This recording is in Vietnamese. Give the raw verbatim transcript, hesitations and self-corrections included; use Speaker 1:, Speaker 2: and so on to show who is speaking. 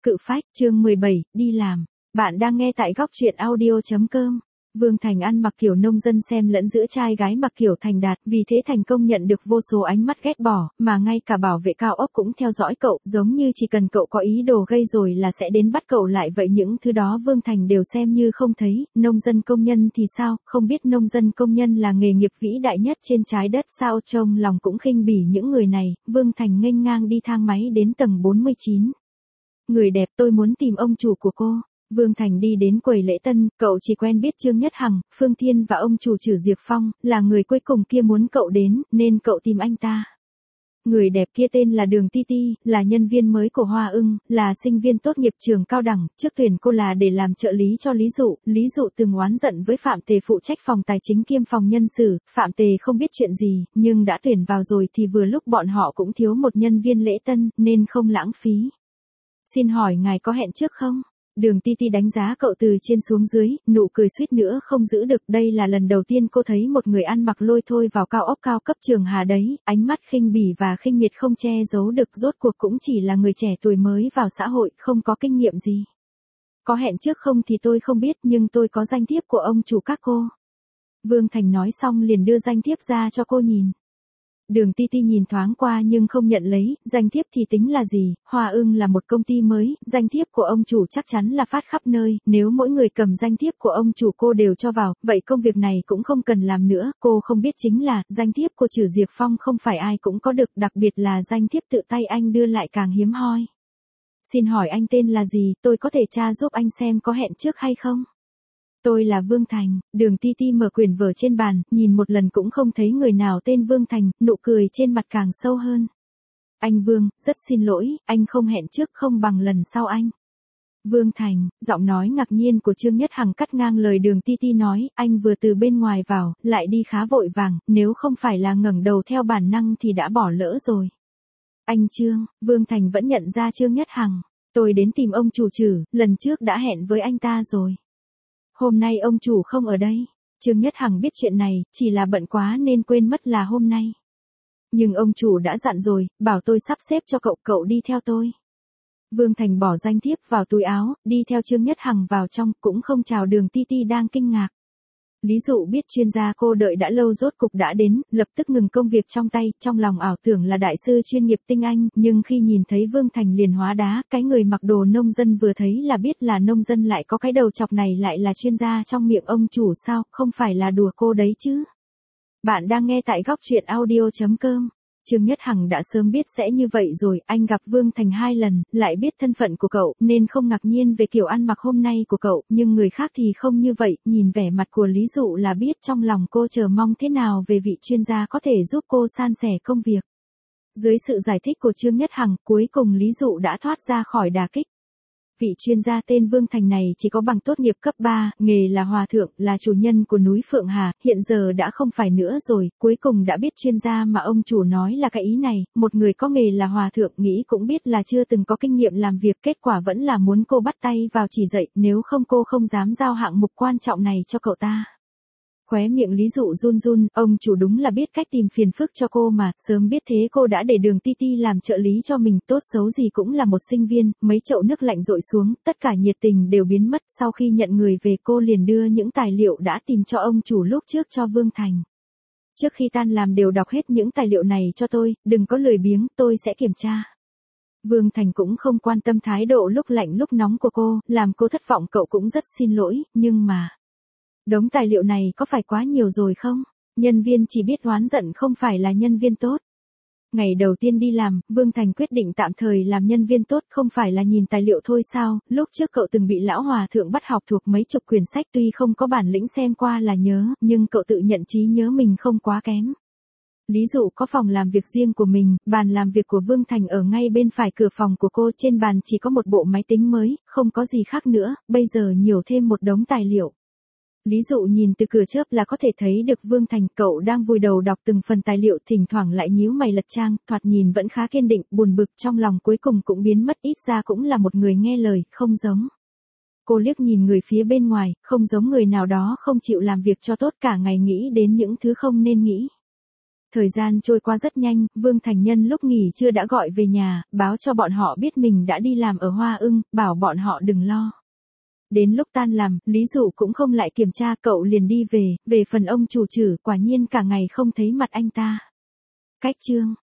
Speaker 1: Cự phách, chương mười bảy, đi làm. Bạn đang nghe tại góc truyện audio chấm com. Vương Thành ăn mặc kiểu nông dân xem lẫn giữa trai gái mặc kiểu thành đạt, vì thế thành công nhận được vô số ánh mắt ghét bỏ, mà ngay cả bảo vệ cao ốc cũng theo dõi cậu, giống như chỉ cần cậu có ý đồ gây rồi là sẽ đến bắt cậu lại vậy. Những thứ đó Vương Thành đều xem như không thấy. Nông dân công nhân thì sao, không biết nông dân công nhân là nghề nghiệp vĩ đại nhất trên trái đất sao? Trong lòng cũng khinh bỉ những người này, Vương Thành nghênh ngang đi thang máy đến tầng bốn mươi chín. Người đẹp, tôi muốn tìm ông chủ của cô. Vương Thành đi đến quầy lễ tân, cậu chỉ quen biết Trương Nhất Hằng, Phương Thiên và ông chủ Trử Diệp Phong, là người cuối cùng kia muốn cậu đến, nên cậu tìm anh ta. Người đẹp kia tên là Đường Ti Ti, là nhân viên mới của Hoa Ưng, là sinh viên tốt nghiệp trường cao đẳng, trước tuyển cô là để làm trợ lý cho Lý Dụ. Lý Dụ từng oán giận với Phạm Tề phụ trách phòng tài chính kiêm phòng nhân sự, Phạm Tề không biết chuyện gì, nhưng đã tuyển vào rồi thì vừa lúc bọn họ cũng thiếu một nhân viên lễ tân, nên không lãng phí. Xin hỏi ngài có hẹn trước không? Đường Ti Ti đánh giá cậu từ trên xuống dưới, nụ cười suýt nữa không giữ được. Đây là lần đầu tiên cô thấy một người ăn mặc lôi thôi vào cao ốc cao cấp Trường Hà đấy, ánh mắt khinh bỉ và khinh miệt không che giấu được. Rốt cuộc cũng chỉ là người trẻ tuổi mới vào xã hội, không có kinh nghiệm gì. Có hẹn trước không thì tôi không biết, nhưng tôi có danh thiếp của ông chủ các cô. Vương Thành nói xong liền đưa danh thiếp ra cho cô nhìn. Đường Ti Ti nhìn thoáng qua nhưng không nhận lấy, danh thiếp thì tính là gì, Hoa Ưng là một công ty mới, danh thiếp của ông chủ chắc chắn là phát khắp nơi, nếu mỗi người cầm danh thiếp của ông chủ cô đều cho vào, vậy công việc này cũng không cần làm nữa. Cô không biết chính là, danh thiếp của Trử Diệp Phong không phải ai cũng có được, đặc biệt là danh thiếp tự tay anh đưa lại càng hiếm hoi. Xin hỏi anh tên là gì, tôi có thể tra giúp anh xem có hẹn trước hay không? Tôi là Vương Thành. Đường Ti Ti mở quyển vở trên bàn, nhìn một lần cũng không thấy người nào tên Vương Thành, nụ cười trên mặt càng sâu hơn. Anh Vương, rất xin lỗi, anh không hẹn trước, không bằng lần sau anh. Vương Thành, giọng nói ngạc nhiên của Trương Nhất Hằng cắt ngang lời Đường Ti Ti nói, anh vừa từ bên ngoài vào, lại đi khá vội vàng, nếu không phải là ngẩng đầu theo bản năng thì đã bỏ lỡ rồi. Anh Trương, Vương Thành vẫn nhận ra Trương Nhất Hằng. Tôi đến tìm ông chủ Trử, lần trước đã hẹn với anh ta rồi. Hôm nay ông chủ không ở đây. Trương Nhất Hằng biết chuyện này, chỉ là bận quá nên quên mất là hôm nay. Nhưng ông chủ đã dặn rồi, bảo tôi sắp xếp cho cậu, cậu đi theo tôi. Vương Thành bỏ danh thiếp vào túi áo, đi theo Trương Nhất Hằng vào trong, cũng không chào Đường Ti Ti đang kinh ngạc. Lý Dụ biết chuyên gia cô đợi đã lâu rốt cục đã đến, lập tức ngừng công việc trong tay, trong lòng ảo tưởng là đại sư chuyên nghiệp tinh anh, nhưng khi nhìn thấy Vương Thành liền hóa đá, cái người mặc đồ nông dân vừa thấy là biết là nông dân lại có cái đầu chọc này lại là chuyên gia trong miệng ông chủ sao, không phải là đùa cô đấy chứ. Bạn đang nghe tại góc truyện audio chấm com. Trương Nhất Hằng đã sớm biết sẽ như vậy rồi, anh gặp Vương Thành hai lần, lại biết thân phận của cậu, nên không ngạc nhiên về kiểu ăn mặc hôm nay của cậu, nhưng người khác thì không như vậy, nhìn vẻ mặt của Lý Dụ là biết trong lòng cô chờ mong thế nào về vị chuyên gia có thể giúp cô san sẻ công việc. Dưới sự giải thích của Trương Nhất Hằng, cuối cùng Lý Dụ đã thoát ra khỏi đả kích. Vị chuyên gia tên Vương Thành này chỉ có bằng tốt nghiệp cấp ba, nghề là hòa thượng, là chủ nhân của núi Phượng Hà, hiện giờ đã không phải nữa rồi, cuối cùng đã biết chuyên gia mà ông chủ nói là cái ý này, một người có nghề là hòa thượng nghĩ cũng biết là chưa từng có kinh nghiệm làm việc, kết quả vẫn là muốn cô bắt tay vào chỉ dạy, nếu không cô không dám giao hạng mục quan trọng này cho cậu ta. Khóe miệng Lý Dụ run run, ông chủ đúng là biết cách tìm phiền phức cho cô mà, sớm biết thế cô đã để Đường Ti Ti làm trợ lý cho mình, tốt xấu gì cũng là một sinh viên. Mấy chậu nước lạnh dội xuống, tất cả nhiệt tình đều biến mất, sau khi nhận người về cô liền đưa những tài liệu đã tìm cho ông chủ lúc trước cho Vương Thành. Trước khi tan làm đều đọc hết những tài liệu này cho tôi, đừng có lười biếng, tôi sẽ kiểm tra. Vương Thành cũng không quan tâm thái độ lúc lạnh lúc nóng của cô, làm cô thất vọng cậu cũng rất xin lỗi, nhưng mà... Đống tài liệu này có phải quá nhiều rồi không? Nhân viên chỉ biết oán giận không phải là nhân viên tốt. Ngày đầu tiên đi làm, Vương Thành quyết định tạm thời làm nhân viên tốt, không phải là nhìn tài liệu thôi sao? Lúc trước cậu từng bị lão hòa thượng bắt học thuộc mấy chục quyển sách, tuy không có bản lĩnh xem qua là nhớ, nhưng cậu tự nhận trí nhớ mình không quá kém. Lý Dụ có phòng làm việc riêng của mình, bàn làm việc của Vương Thành ở ngay bên phải cửa phòng của cô, trên bàn chỉ có một bộ máy tính mới, không có gì khác nữa, bây giờ nhiều thêm một đống tài liệu. Lý Dụ nhìn từ cửa chớp là có thể thấy được Vương Thành, cậu đang vùi đầu đọc từng phần tài liệu, thỉnh thoảng lại nhíu mày lật trang, thoạt nhìn vẫn khá kiên định, buồn bực trong lòng cuối cùng cũng biến mất, ít ra cũng là một người nghe lời, không giống. Cô liếc nhìn người phía bên ngoài, không giống người nào đó không chịu làm việc cho tốt, cả ngày nghĩ đến những thứ không nên nghĩ. Thời gian trôi qua rất nhanh, Vương Thành Nhân lúc nghỉ trưa đã gọi về nhà, báo cho bọn họ biết mình đã đi làm ở Hoa Ưng, bảo bọn họ đừng lo. Đến lúc tan làm, Lý Dụ cũng không lại kiểm tra, cậu liền đi về, về phần ông chủ chử, quả nhiên cả ngày không thấy mặt anh ta. Cách chương